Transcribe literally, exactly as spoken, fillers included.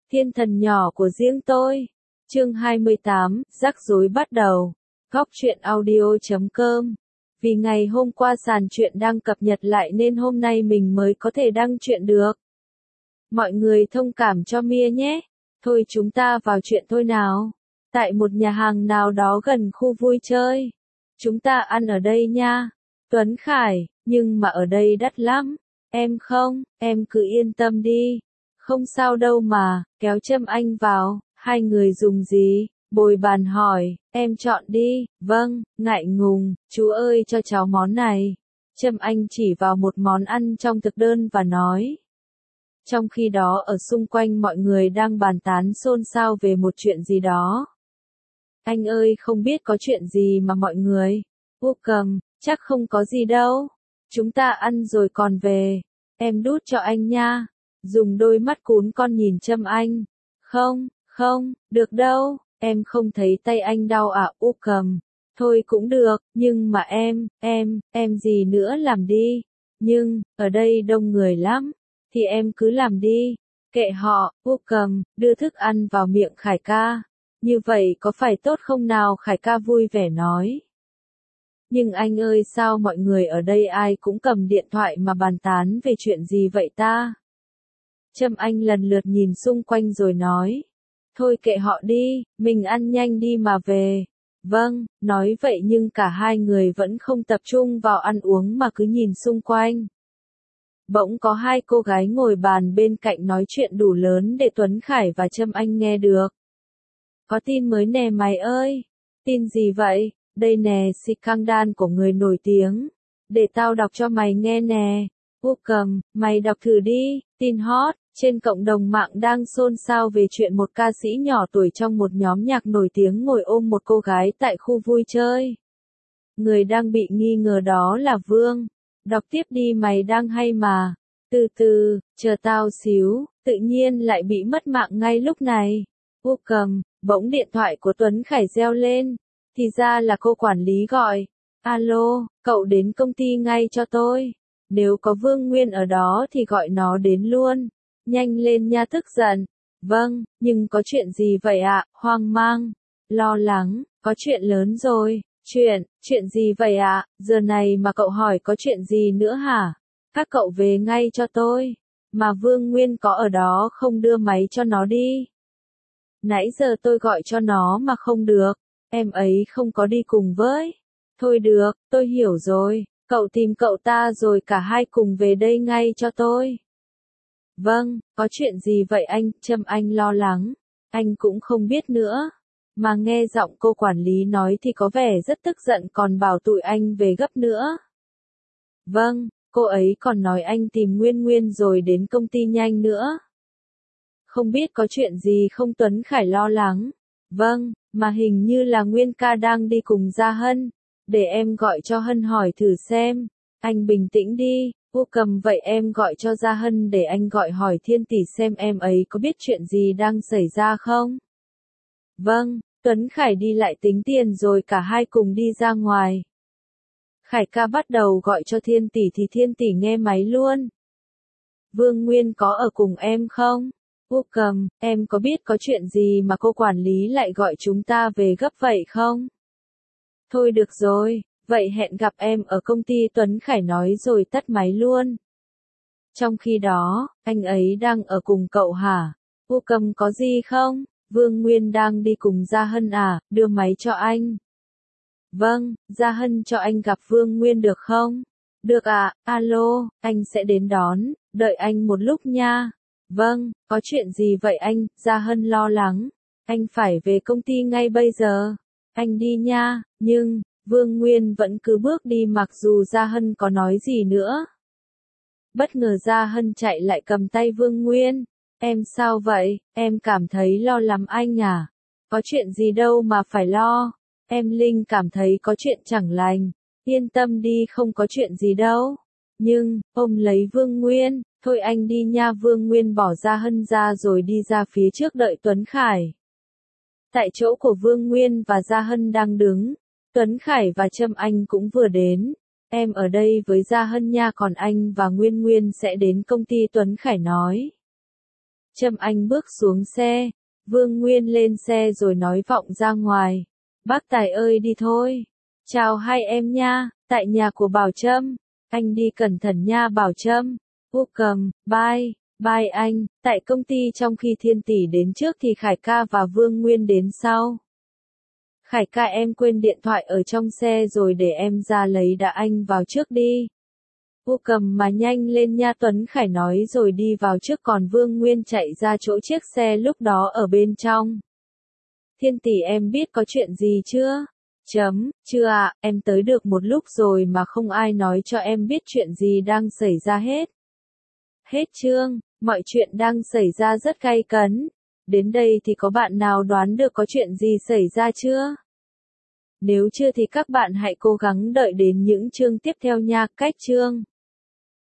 Thiên thần nhỏ của riêng tôi. Chương hai mươi tám, rắc rối bắt đầu. Góc truyện audio chấm com. Vì ngày hôm qua sàn truyện đang cập nhật lại nên hôm nay mình mới có thể đăng truyện được. Mọi người thông cảm cho Mia nhé. Thôi chúng ta vào chuyện thôi nào. Tại một nhà hàng nào đó gần khu vui chơi. Chúng ta ăn ở đây nha. Tuấn Khải, nhưng mà ở đây đắt lắm. Em không, em cứ yên tâm đi. Không sao đâu mà, kéo Trâm Anh vào, hai người dùng gì? Bồi bàn hỏi, em chọn đi, vâng, ngại ngùng, chú ơi cho cháu món này. Trâm Anh chỉ vào một món ăn trong thực đơn và nói. Trong khi đó ở xung quanh mọi người đang bàn tán xôn xao về một chuyện gì đó. Anh ơi không biết có chuyện gì mà mọi người. Vô cầm, chắc không có gì đâu. Chúng ta ăn rồi còn về. Em đút cho anh nha. Dùng đôi mắt cún con nhìn Trâm Anh. Không, không, được đâu, em không thấy tay anh đau à? U cầm. Thôi cũng được, nhưng mà em, em, em gì nữa làm đi. Nhưng, ở đây đông người lắm. Thì em cứ làm đi. Kệ họ, U cầm, đưa thức ăn vào miệng Khải ca. Như vậy có phải tốt không nào? Khải ca vui vẻ nói. Nhưng anh ơi sao mọi người ở đây ai cũng cầm điện thoại mà bàn tán về chuyện gì vậy ta? Trâm Anh lần lượt nhìn xung quanh rồi nói. Thôi kệ họ đi, mình ăn nhanh đi mà về. Vâng, nói vậy nhưng cả hai người vẫn không tập trung vào ăn uống mà cứ nhìn xung quanh. Bỗng có hai cô gái ngồi bàn bên cạnh nói chuyện đủ lớn để Tuấn Khải và Trâm Anh nghe được. Có tin mới nè mày ơi. Tin gì vậy? Đây nè scandal của người nổi tiếng. Để tao đọc cho mày nghe nè. U cầm, mày đọc thử đi. Tin hot, trên cộng đồng mạng đang xôn xao về chuyện một ca sĩ nhỏ tuổi trong một nhóm nhạc nổi tiếng ngồi ôm một cô gái tại khu vui chơi. Người đang bị nghi ngờ đó là Vương. Đọc tiếp đi mày đang hay mà. Từ từ, chờ tao xíu, tự nhiên lại bị mất mạng ngay lúc này. U cầm, bỗng điện thoại của Tuấn Khải reo lên. Thì ra là cô quản lý gọi. Alo, cậu đến công ty ngay cho tôi. Nếu có Vương Nguyên ở đó thì gọi nó đến luôn. Nhanh lên nha tức giận. Vâng, nhưng có chuyện gì vậy ạ? Hoang mang. Lo lắng, có chuyện lớn rồi. Chuyện, chuyện gì vậy ạ? Giờ này mà cậu hỏi có chuyện gì nữa hả? Các cậu về ngay cho tôi. Mà Vương Nguyên có ở đó không đưa máy cho nó đi. Nãy giờ tôi gọi cho nó mà không được. Em ấy không có đi cùng với. Thôi được, tôi hiểu rồi. Cậu tìm cậu ta rồi cả hai cùng về đây ngay cho tôi. Vâng, có chuyện gì vậy anh? Trâm Anh lo lắng. Anh cũng không biết nữa. Mà nghe giọng cô quản lý nói thì có vẻ rất tức giận còn bảo tụi anh về gấp nữa. Vâng, cô ấy còn nói anh tìm Nguyên Nguyên rồi đến công ty nhanh nữa. Không biết có chuyện gì không? Tuấn Khải lo lắng. Vâng, mà hình như là Nguyên ca đang đi cùng Gia Hân. Để em gọi cho Hân hỏi thử xem. Anh bình tĩnh đi. U cầm vậy em gọi cho Gia Hân để anh gọi hỏi Thiên tỷ xem em ấy có biết chuyện gì đang xảy ra không? Vâng, Tuấn Khải đi lại tính tiền rồi cả hai cùng đi ra ngoài. Khải ca bắt đầu gọi cho Thiên tỷ thì Thiên tỷ nghe máy luôn. Vương Nguyên có ở cùng em không? U cầm, em có biết có chuyện gì mà cô quản lý lại gọi chúng ta về gấp vậy không? Thôi được rồi, vậy hẹn gặp em ở công ty. Tuấn Khải nói rồi tắt máy luôn. Trong khi đó, anh ấy đang ở cùng cậu hả? U cầm có gì không? Vương Nguyên đang đi cùng Gia Hân à, đưa máy cho anh. Vâng, Gia Hân cho anh gặp Vương Nguyên được không? Được ạ, à, alo, anh sẽ đến đón, đợi anh một lúc nha. Vâng, có chuyện gì vậy anh? Gia Hân lo lắng. Anh phải về công ty ngay bây giờ. Anh đi nha, nhưng, Vương Nguyên vẫn cứ bước đi mặc dù Gia Hân có nói gì nữa. Bất ngờ Gia Hân chạy lại cầm tay Vương Nguyên. Em sao vậy? Em cảm thấy lo lắm anh à? Có chuyện gì đâu mà phải lo. Em Linh cảm thấy có chuyện chẳng lành. Yên tâm đi không có chuyện gì đâu. Nhưng, ôm lấy Vương Nguyên. Thôi anh đi nha. Vương Nguyên bỏ Gia Hân ra rồi đi ra phía trước đợi Tuấn Khải. Tại chỗ của Vương Nguyên và Gia Hân đang đứng. Tuấn Khải và Trâm Anh cũng vừa đến. Em ở đây với Gia Hân nha, còn anh và Nguyên Nguyên sẽ đến công ty. Tuấn Khải nói. Trâm Anh bước xuống xe, Vương Nguyên lên xe rồi nói vọng ra ngoài. Bác Tài ơi đi thôi. Chào hai em nha, tại nhà của Bảo Trâm. Anh đi cẩn thận nha Bảo Trâm. Vô cầm, bye, bye anh. Tại công ty trong khi Thiên Tỷ đến trước thì Khải ca và Vương Nguyên đến sau. Khải ca em quên điện thoại ở trong xe rồi để em ra lấy đã anh vào trước đi. Vô cầm mà nhanh lên nha Tuấn Khải nói rồi đi vào trước còn Vương Nguyên chạy ra chỗ chiếc xe lúc đó ở bên trong. Thiên Tỷ em biết có chuyện gì chưa? Chấm, chưa ạ, em tới được một lúc rồi mà không ai nói cho em biết chuyện gì đang xảy ra hết. Hết chương, mọi chuyện đang xảy ra rất gay cấn. Đến đây thì có bạn nào đoán được có chuyện gì xảy ra chưa? Nếu chưa thì các bạn hãy cố gắng đợi đến những chương tiếp theo nha. Cách chương